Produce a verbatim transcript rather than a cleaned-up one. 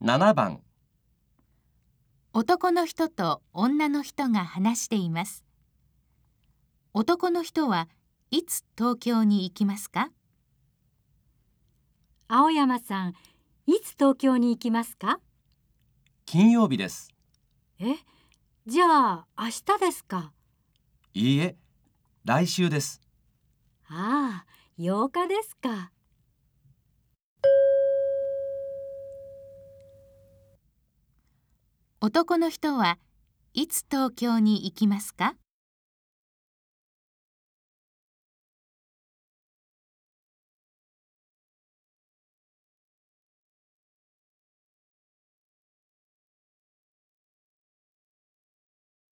ななばん。 男の人と女の人が話しています。男の人はいつ東京に行きますか？ 青山さん、いつ東京に行きますか？ 金曜日です。 え、じゃあ明日ですか？ いいえ、来週です。 ああ、ようかですか。 男の人はいつ東京に行きますか？